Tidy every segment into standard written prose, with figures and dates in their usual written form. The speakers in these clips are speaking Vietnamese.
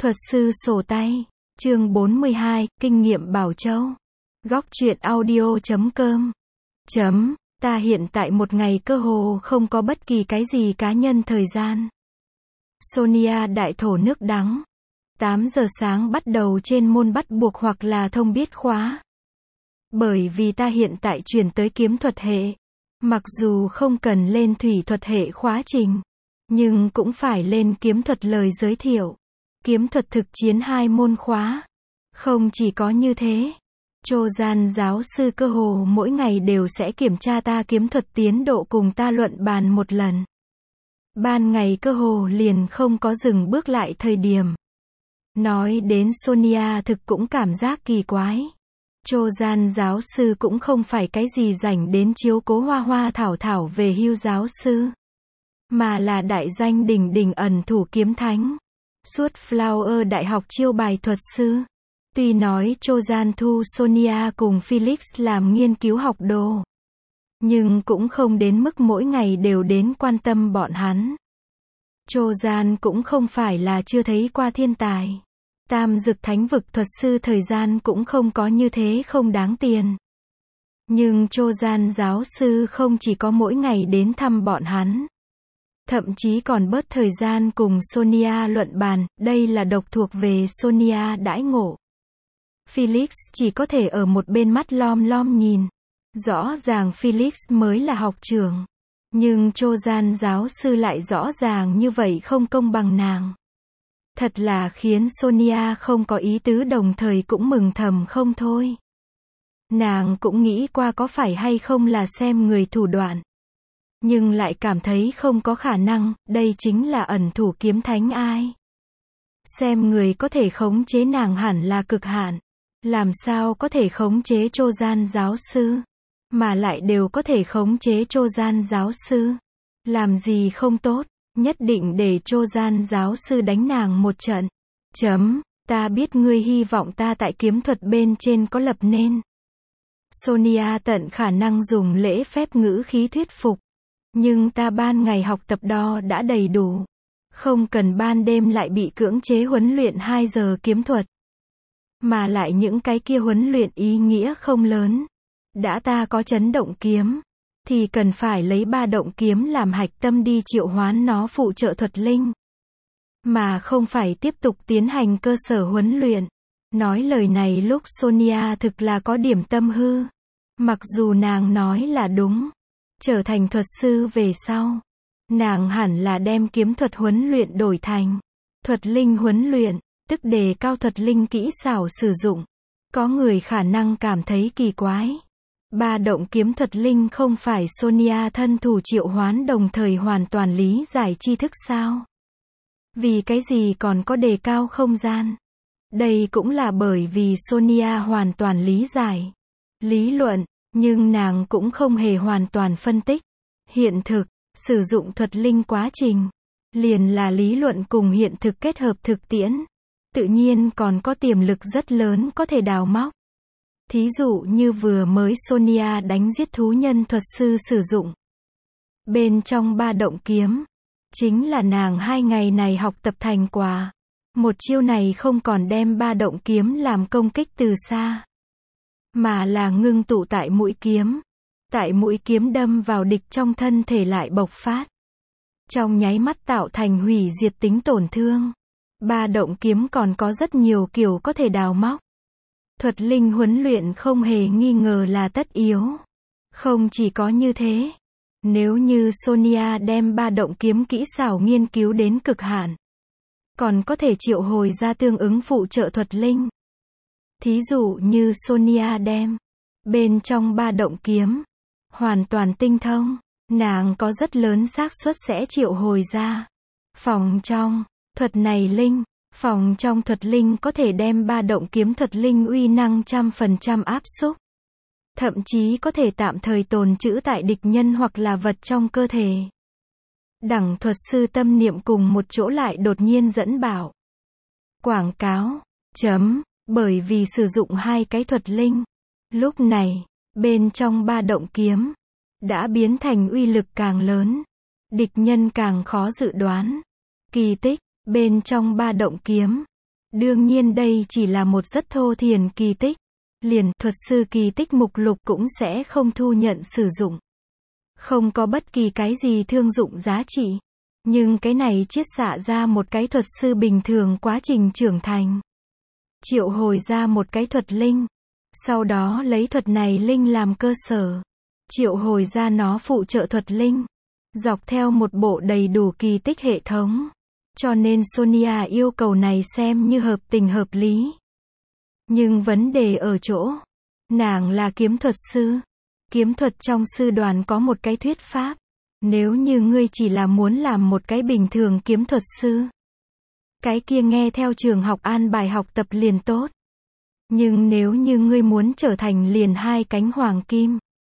Thuật sư sổ tay. Chương 42, Kinh nghiệm Bảo Châu. Góc truyện audio.com. Ta hiện tại một ngày cơ hồ không có bất kỳ cái gì cá nhân thời gian. Sonia đại thổ nước đắng. 8 giờ sáng bắt đầu trên môn bắt buộc hoặc là thông biết khóa. Bởi vì ta hiện tại chuyển tới kiếm thuật hệ. Mặc dù không cần lên thủy thuật hệ khóa trình, nhưng cũng phải lên kiếm thuật lời giới thiệu. Kiếm thuật thực chiến 2 môn khóa. Không chỉ có như thế, Chojan giáo sư cơ hồ mỗi ngày đều sẽ kiểm tra ta kiếm thuật tiến độ cùng ta luận bàn một lần. Ban ngày cơ hồ liền không có dừng bước lại thời điểm. Nói đến Sonia thực cũng cảm giác kỳ quái. Chojan giáo sư cũng không phải cái gì rảnh đến chiếu cố hoa hoa thảo thảo về hưu giáo sư, mà là đại danh đỉnh đỉnh ẩn thủ kiếm thánh. Suốt Flower đại học chiêu bài thuật sư. Tuy nói Chojan thu Sonia cùng Felix làm nghiên cứu học đồ, nhưng cũng không đến mức mỗi ngày đều đến quan tâm bọn hắn. Chojan cũng không phải là chưa thấy qua thiên tài. Tam dực thánh vực thuật sư thời gian cũng không có như thế không đáng tiền. Nhưng Chojan giáo sư không chỉ có mỗi ngày đến thăm bọn hắn, thậm chí còn bớt thời gian cùng Sonia luận bàn, đây là độc thuộc về Sonia đãi ngộ. Felix chỉ có thể ở một bên mắt lom lom nhìn. Rõ ràng Felix mới là học trưởng, nhưng Chojan giáo sư lại rõ ràng như vậy không công bằng nàng. Thật là khiến Sonia không có ý tứ, đồng thời cũng mừng thầm không thôi. Nàng cũng nghĩ qua có phải hay không là xem người thủ đoạn, nhưng lại cảm thấy không có khả năng, đây chính là ẩn thủ kiếm thánh ai. Xem người có thể khống chế nàng hẳn là cực hạn. Làm sao có thể khống chế Chojan giáo sư, mà lại đều có thể khống chế Chojan giáo sư. Làm gì không tốt, nhất định để Chojan giáo sư đánh nàng một trận. Ta biết ngươi hy vọng ta tại kiếm thuật bên trên có lập nên. Sonia tận khả năng dùng lễ phép ngữ khí thuyết phục. Nhưng ta ban ngày học tập đo đã đầy đủ. Không cần ban đêm lại bị cưỡng chế huấn luyện 2 giờ kiếm thuật. Mà lại những cái kia huấn luyện ý nghĩa không lớn. Đã ta có chấn động kiếm, thì cần phải lấy 3 động kiếm làm hạch tâm đi triệu hoán nó phụ trợ thuật linh. Mà không phải tiếp tục tiến hành cơ sở huấn luyện. Nói lời này lúc Sonia thực là có điểm tâm hư. Mặc dù nàng nói là đúng. Trở thành thuật sư về sau, nàng hẳn là đem kiếm thuật huấn luyện đổi thành thuật linh huấn luyện, tức đề cao thuật linh kỹ xảo sử dụng. Có người khả năng cảm thấy kỳ quái. 3 động kiếm thuật linh không phải Sonia thân thủ triệu hoán đồng thời hoàn toàn lý giải tri thức sao? Vì cái gì còn có đề cao không gian? Đây cũng là bởi vì Sonia hoàn toàn lý giải lý luận, nhưng nàng cũng không hề hoàn toàn phân tích hiện thực. Sử dụng thuật linh quá trình liền là lý luận cùng hiện thực kết hợp thực tiễn, tự nhiên còn có tiềm lực rất lớn có thể đào móc. Thí dụ như vừa mới Sonia đánh giết thú nhân thuật sư sử dụng bên trong 3 động kiếm, chính là nàng 2 ngày này học tập thành quả. Một chiêu này không còn đem 3 động kiếm làm công kích từ xa, mà là ngưng tụ tại mũi kiếm. Tại mũi kiếm đâm vào địch trong thân thể lại bộc phát, trong nháy mắt tạo thành hủy diệt tính tổn thương. 3 động kiếm còn có rất nhiều kiểu có thể đào móc. Thuật linh huấn luyện không hề nghi ngờ là tất yếu. Không chỉ có như thế, nếu như Sonia đem 3 động kiếm kỹ xảo nghiên cứu đến cực hạn, còn có thể triệu hồi ra tương ứng phụ trợ thuật linh. Thí dụ như Sonia đem bên trong 3 động kiếm hoàn toàn tinh thông, nàng có rất lớn xác suất sẽ triệu hồi ra phòng trong thuật này linh. Phòng trong thuật linh có thể đem 3 động kiếm thuật linh uy năng 100% áp xúc. Thậm chí có thể tạm thời tồn trữ tại địch nhân hoặc là vật trong cơ thể. Đẳng thuật sư tâm niệm cùng một chỗ lại đột nhiên dẫn bảo. Quảng cáo. Bởi vì sử dụng 2 cái thuật linh, lúc này, bên trong 3 động kiếm đã biến thành uy lực càng lớn. Địch nhân càng khó dự đoán. Kỳ tích. Bên trong 3 động kiếm Đương nhiên đây chỉ là một rất thô thiển kỳ tích. Liền thuật sư kỳ tích mục lục cũng sẽ không thu nhận sử dụng. Không có bất kỳ cái gì thương dụng giá trị. Nhưng cái này chiết xạ ra một cái thuật sư bình thường quá trình trưởng thành. Triệu hồi ra một cái thuật linh. Sau đó lấy thuật này linh làm cơ sở. Triệu hồi ra nó phụ trợ thuật linh. Dọc theo một bộ đầy đủ kỳ tích hệ thống. Cho nên Sonia yêu cầu này xem như hợp tình hợp lý. Nhưng vấn đề ở chỗ, nàng là kiếm thuật sư. Kiếm thuật trong sư đoàn có một cái thuyết pháp. Nếu như ngươi chỉ là muốn làm một cái bình thường kiếm thuật sư, cái kia nghe theo trường học an bài học tập liền tốt. Nhưng nếu như ngươi muốn trở thành liền hai cánh hoàng kim,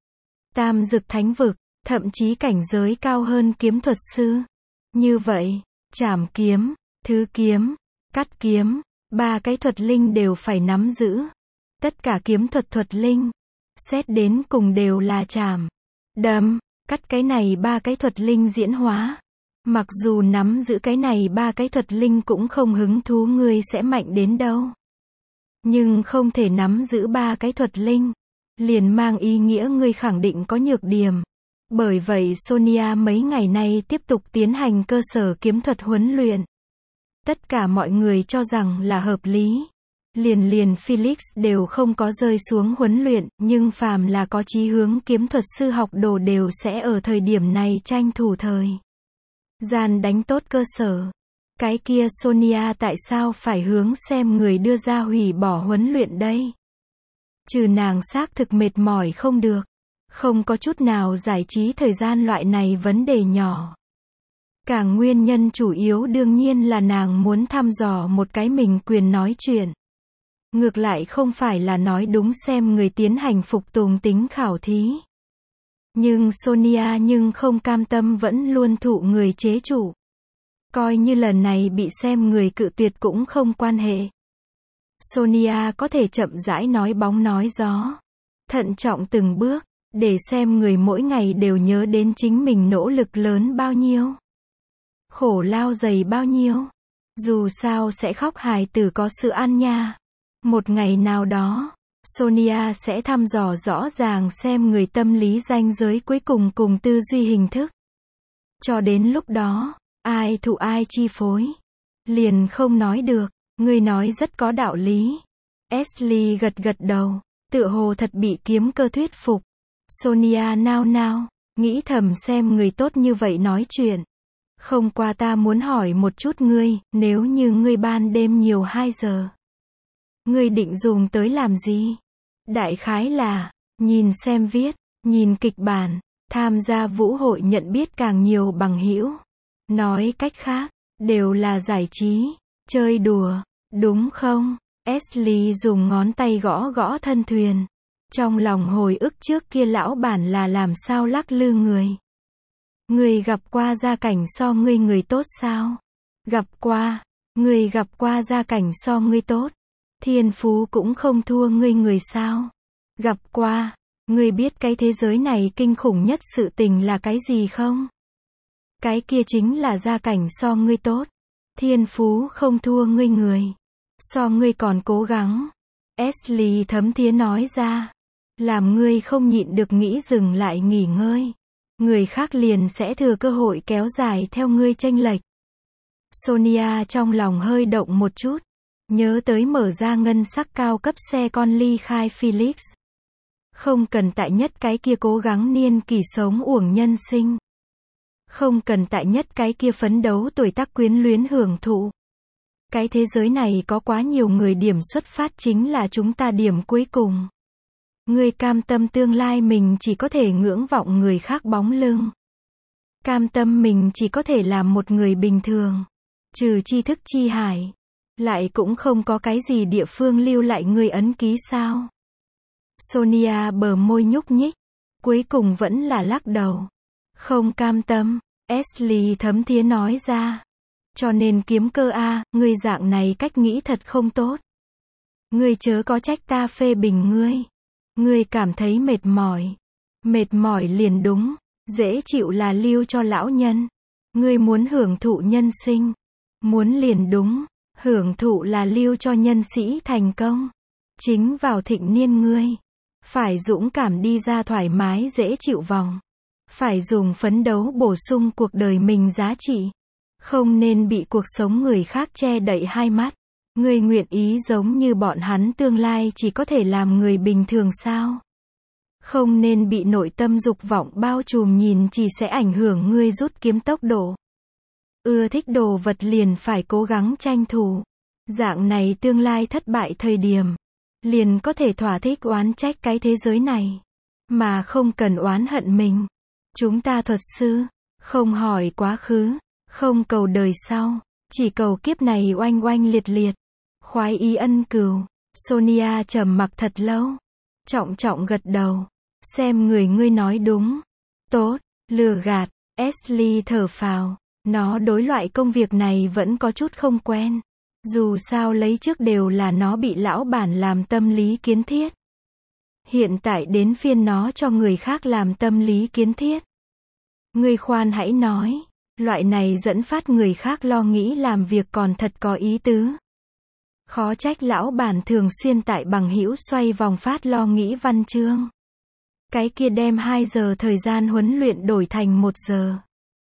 tam dực thánh vực, thậm chí cảnh giới cao hơn kiếm thuật sư, như vậy, trảm kiếm, thứ kiếm, cắt kiếm, ba cái thuật linh đều phải nắm giữ. Tất cả kiếm thuật linh, xét đến cùng đều là trảm, đâm, cắt cái này ba cái thuật linh diễn hóa. Mặc dù nắm giữ cái này ba cái thuật linh cũng không hứng thú ngươi sẽ mạnh đến đâu. Nhưng không thể nắm giữ ba cái thuật linh, liền mang ý nghĩa ngươi khẳng định có nhược điểm. Bởi vậy Sonia mấy ngày nay tiếp tục tiến hành cơ sở kiếm thuật huấn luyện. Tất cả mọi người cho rằng là hợp lý. Liền Felix đều không có rơi xuống huấn luyện, nhưng phàm là có chí hướng kiếm thuật sư học đồ đều sẽ ở thời điểm này tranh thủ thời gian đánh tốt cơ sở. Cái kia Sonia tại sao phải hướng xem người đưa ra hủy bỏ huấn luyện đây? Trừ nàng xác thực mệt mỏi không được. Không có chút nào giải trí thời gian loại này vấn đề nhỏ. Cả nguyên nhân chủ yếu đương nhiên là nàng muốn thăm dò một cái mình quyền nói chuyện. Ngược lại không phải là nói đúng xem người tiến hành phục tùng tính khảo thí. Nhưng Sonia nhưng không cam tâm vẫn luôn thụ người chế trụ. Coi như lần này bị xem người cự tuyệt cũng không quan hệ. Sonia có thể chậm rãi nói bóng nói gió. Thận trọng từng bước, để xem người mỗi ngày đều nhớ đến chính mình nỗ lực lớn bao nhiêu. Khổ lao dày bao nhiêu. Dù sao sẽ khóc hài tử có sự ăn nha. Một ngày nào đó, Sonia sẽ thăm dò rõ ràng xem người tâm lý ranh giới cuối cùng cùng tư duy hình thức. Cho đến lúc đó, ai thụ ai chi phối. Liền không nói được, ngươi nói rất có đạo lý. Ashley gật gật đầu, tựa hồ thật bị kiếm cơ thuyết phục. Sonia nao nao, nghĩ thầm xem người tốt như vậy nói chuyện. Không qua ta muốn hỏi một chút ngươi, nếu như ngươi ban đêm nhiều 2 giờ. Ngươi định dùng tới làm gì? Đại khái là, nhìn xem viết, nhìn kịch bản, tham gia vũ hội nhận biết càng nhiều bằng hữu. Nói cách khác, đều là giải trí, chơi đùa, đúng không? Ashley dùng ngón tay gõ gõ thân thuyền. Trong lòng hồi ức trước kia lão bản là làm sao lắc lư người. Người gặp qua gia cảnh so ngươi người tốt sao? Gặp qua, người gặp qua gia cảnh so ngươi tốt. Thiên phú cũng không thua ngươi người sao? Gặp qua, ngươi biết cái thế giới này kinh khủng nhất sự tình là cái gì không? Cái kia chính là gia cảnh so ngươi tốt. Thiên phú không thua ngươi người. So ngươi còn cố gắng. Ashley thấm thía nói ra. Làm ngươi không nhịn được nghĩ dừng lại nghỉ ngơi. Người khác liền sẽ thừa cơ hội kéo dài theo ngươi chênh lệch. Sonia trong lòng hơi động một chút. Nhớ tới mở ra ngân sắc cao cấp xe con ly khai Felix. Không cần tại nhất cái kia cố gắng niên kỳ sống uổng nhân sinh. Không cần tại nhất cái kia phấn đấu tuổi tác quyến luyến hưởng thụ. Cái thế giới này có quá nhiều người điểm xuất phát chính là chúng ta điểm cuối cùng. Người cam tâm tương lai mình chỉ có thể ngưỡng vọng người khác bóng lưng. Cam tâm mình chỉ có thể làm một người bình thường. Trừ tri thức chi hải. Lại cũng không có cái gì địa phương lưu lại người ấn ký sao. Sonia bờ môi nhúc nhích. Cuối cùng vẫn là lắc đầu. Không cam tâm. Ashley thấm thía nói ra. Cho nên kiếm cơ a, ngươi dạng này cách nghĩ thật không tốt. Ngươi chớ có trách ta phê bình ngươi. Ngươi cảm thấy mệt mỏi. Mệt mỏi liền đúng. Dễ chịu là lưu cho lão nhân. Ngươi muốn hưởng thụ nhân sinh. Muốn liền đúng. Hưởng thụ là lưu cho nhân sĩ thành công. Chính vào thịnh niên ngươi, phải dũng cảm đi ra thoải mái dễ chịu vòng. Phải dùng phấn đấu bổ sung cuộc đời mình giá trị. Không nên bị cuộc sống người khác che đậy hai mắt. Ngươi nguyện ý giống như bọn hắn tương lai chỉ có thể làm người bình thường sao? Không nên bị nội tâm dục vọng bao trùm nhìn chỉ sẽ ảnh hưởng ngươi rút kiếm tốc độ. Ưa thích đồ vật liền phải cố gắng tranh thủ. Dạng này tương lai thất bại thời điểm, liền có thể thỏa thích oán trách cái thế giới này. Mà không cần oán hận mình. Chúng ta thuật sư, không hỏi quá khứ, không cầu đời sau, chỉ cầu kiếp này oanh oanh liệt liệt. Khoái ý ân cừu. Sonia trầm mặc thật lâu. Trọng trọng gật đầu. Xem người ngươi nói đúng. Tốt, lừa gạt. Ashley thở phào. Nó đối loại công việc này vẫn có chút không quen. Dù sao lấy trước đều là nó bị lão bản làm tâm lý kiến thiết. Hiện tại đến phiên nó cho người khác làm tâm lý kiến thiết. Ngươi khoan hãy nói. Loại này dẫn phát người khác lo nghĩ làm việc còn thật có ý tứ. Khó trách lão bản thường xuyên tại bằng hữu xoay vòng phát lo nghĩ văn chương. Cái kia đem 2 giờ thời gian huấn luyện đổi thành 1 giờ.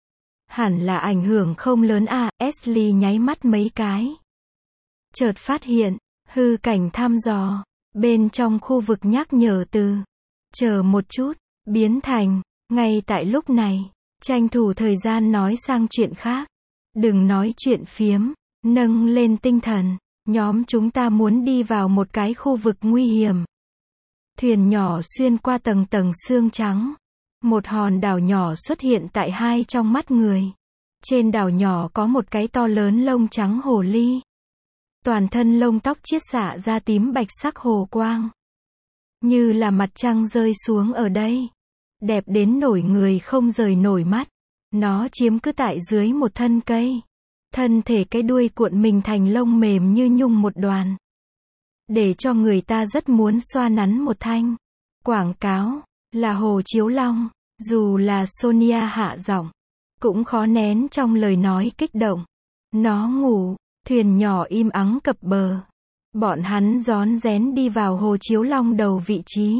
Hẳn là ảnh hưởng không lớn à, Ashley nháy mắt mấy cái. Chợt phát hiện, hư cảnh thăm dò, bên trong khu vực nhắc nhở từ, chờ một chút, biến thành, ngay tại lúc này, tranh thủ thời gian nói sang chuyện khác. Đừng nói chuyện phiếm, nâng lên tinh thần. Nhóm chúng ta muốn đi vào một cái khu vực nguy hiểm. Thuyền nhỏ xuyên qua tầng tầng sương trắng. Một hòn đảo nhỏ xuất hiện tại hai trong mắt người. Trên đảo nhỏ có một cái to lớn lông trắng hồ ly. Toàn thân lông tóc chiết xạ ra tím bạch sắc hồ quang. Như là mặt trăng rơi xuống ở đây. Đẹp đến nổi người không rời nổi mắt. Nó chiếm cứ tại dưới một thân cây. Thân thể cái đuôi cuộn mình thành lông mềm như nhung một đoàn. Để cho người ta rất muốn xoa nắn một thanh. Quảng cáo là hồ chiếu long. Dù là Sonia hạ giọng, cũng khó nén trong lời nói kích động. Nó ngủ, thuyền nhỏ im ắng cập bờ. Bọn hắn rón rén đi vào hồ chiếu long đầu vị trí.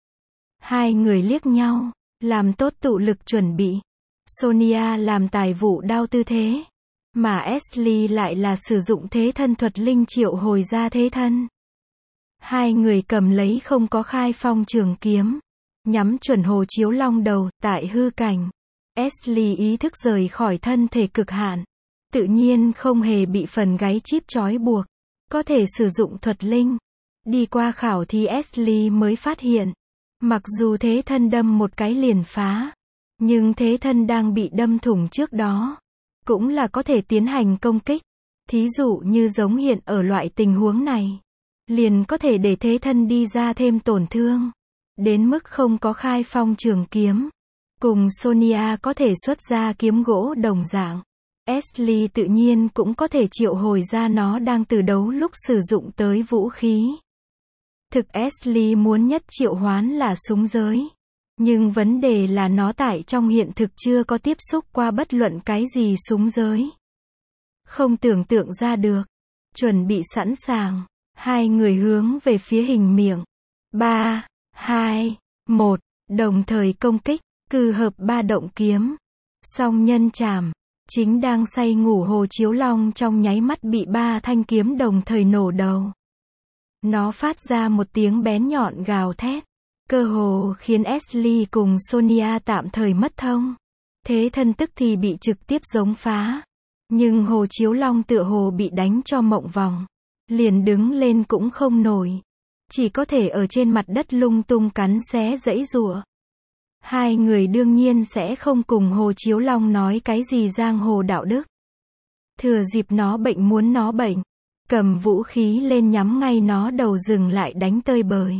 Hai người liếc nhau, làm tốt tụ lực chuẩn bị. Sonia làm tài vụ đao tư thế. Mà Ashley lại là sử dụng thế thân thuật linh triệu hồi ra thế thân. Hai người cầm lấy không có khai phong trường kiếm. Nhắm chuẩn hồ chiếu long đầu, tại hư cảnh. Ashley ý thức rời khỏi thân thể cực hạn. Tự nhiên không hề bị phần gáy chip trói buộc. Có thể sử dụng thuật linh. Đi qua khảo thì Ashley mới phát hiện. Mặc dù thế thân đâm một cái liền phá. Nhưng thế thân đang bị đâm thủng trước đó. Cũng là có thể tiến hành công kích. Thí dụ như giống hiện ở loại tình huống này. Liền có thể để thế thân đi ra thêm tổn thương. Đến mức không có khai phong trường kiếm. Cùng Sonia có thể xuất ra kiếm gỗ đồng dạng. Ashley tự nhiên cũng có thể triệu hồi ra nó đang từ đấu lúc sử dụng tới vũ khí. Thực Ashley muốn nhất triệu hoán là súng giới. Nhưng vấn đề là nó tại trong hiện thực chưa có tiếp xúc qua bất luận cái gì súng giới. Không tưởng tượng ra được. Chuẩn bị sẵn sàng. Hai người hướng về phía hình miệng. 3, 2, 1. Đồng thời công kích. Cừ hợp ba động kiếm. Song nhân chảm. Chính đang say ngủ hồ chiếu long trong nháy mắt bị ba thanh kiếm đồng thời nổ đầu. Nó phát ra một tiếng bén nhọn gào thét. Cơ hồ khiến Ashley cùng Sonia tạm thời mất thông. Thế thân tức thì bị trực tiếp giống phá. Nhưng hồ chiếu long tựa hồ bị đánh cho mộng vòng. Liền đứng lên cũng không nổi. Chỉ có thể ở trên mặt đất lung tung cắn xé giãy giụa. Hai người đương nhiên sẽ không cùng hồ chiếu long nói cái gì giang hồ đạo đức. Thừa dịp nó bệnh muốn nó bệnh. Cầm vũ khí lên nhắm ngay nó đầu dừng lại đánh tơi bời.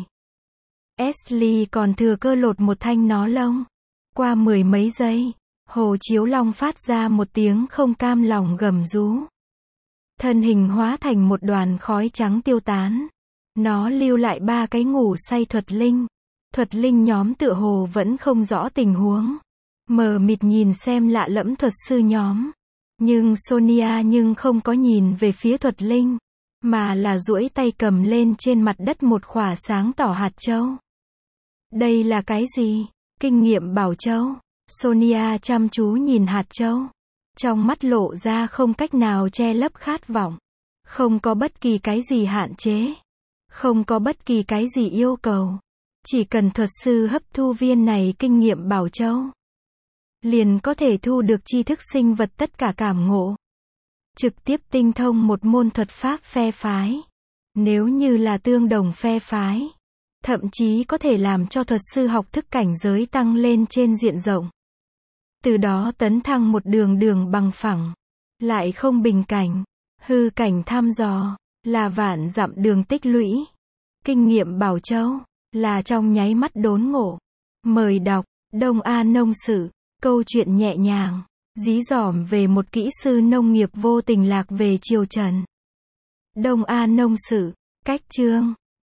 Ashley còn thừa cơ lột một thanh nó lông. Qua 10 mấy giây, hồ chiếu long phát ra một tiếng không cam lòng gầm rú. Thân hình hóa thành một đoàn khói trắng tiêu tán. Nó lưu lại ba cái ngủ say thuật linh. Thuật linh nhóm tựa hồ vẫn không rõ tình huống. Mờ mịt nhìn xem lạ lẫm thuật sư nhóm. Nhưng Sonia không có nhìn về phía Thuật Linh, mà là duỗi tay cầm lên trên mặt đất một khỏa sáng tỏ hạt châu. Đây là cái gì? Kinh nghiệm bảo châu. Sonia chăm chú nhìn hạt châu. Trong mắt lộ ra không cách nào che lấp khát vọng. Không có bất kỳ cái gì hạn chế. Không có bất kỳ cái gì yêu cầu. Chỉ cần thuật sư hấp thu viên này kinh nghiệm bảo châu, liền có thể thu được tri thức sinh vật tất cả cảm ngộ. Trực tiếp tinh thông một môn thuật pháp phe phái. Nếu như là tương đồng phe phái, thậm chí có thể làm cho thuật sư học thức cảnh giới tăng lên trên diện rộng. Từ đó tấn thăng một đường bằng phẳng. Lại không bình cảnh, hư cảnh thăm dò, là vạn dặm đường tích lũy. Kinh nghiệm bảo châu, là trong nháy mắt đốn ngộ. Mời đọc, Đông A Nông Sự, câu chuyện nhẹ nhàng, dí dỏm về một kỹ sư nông nghiệp vô tình lạc về triều Trần. Đông A Nông Sự, cách chương.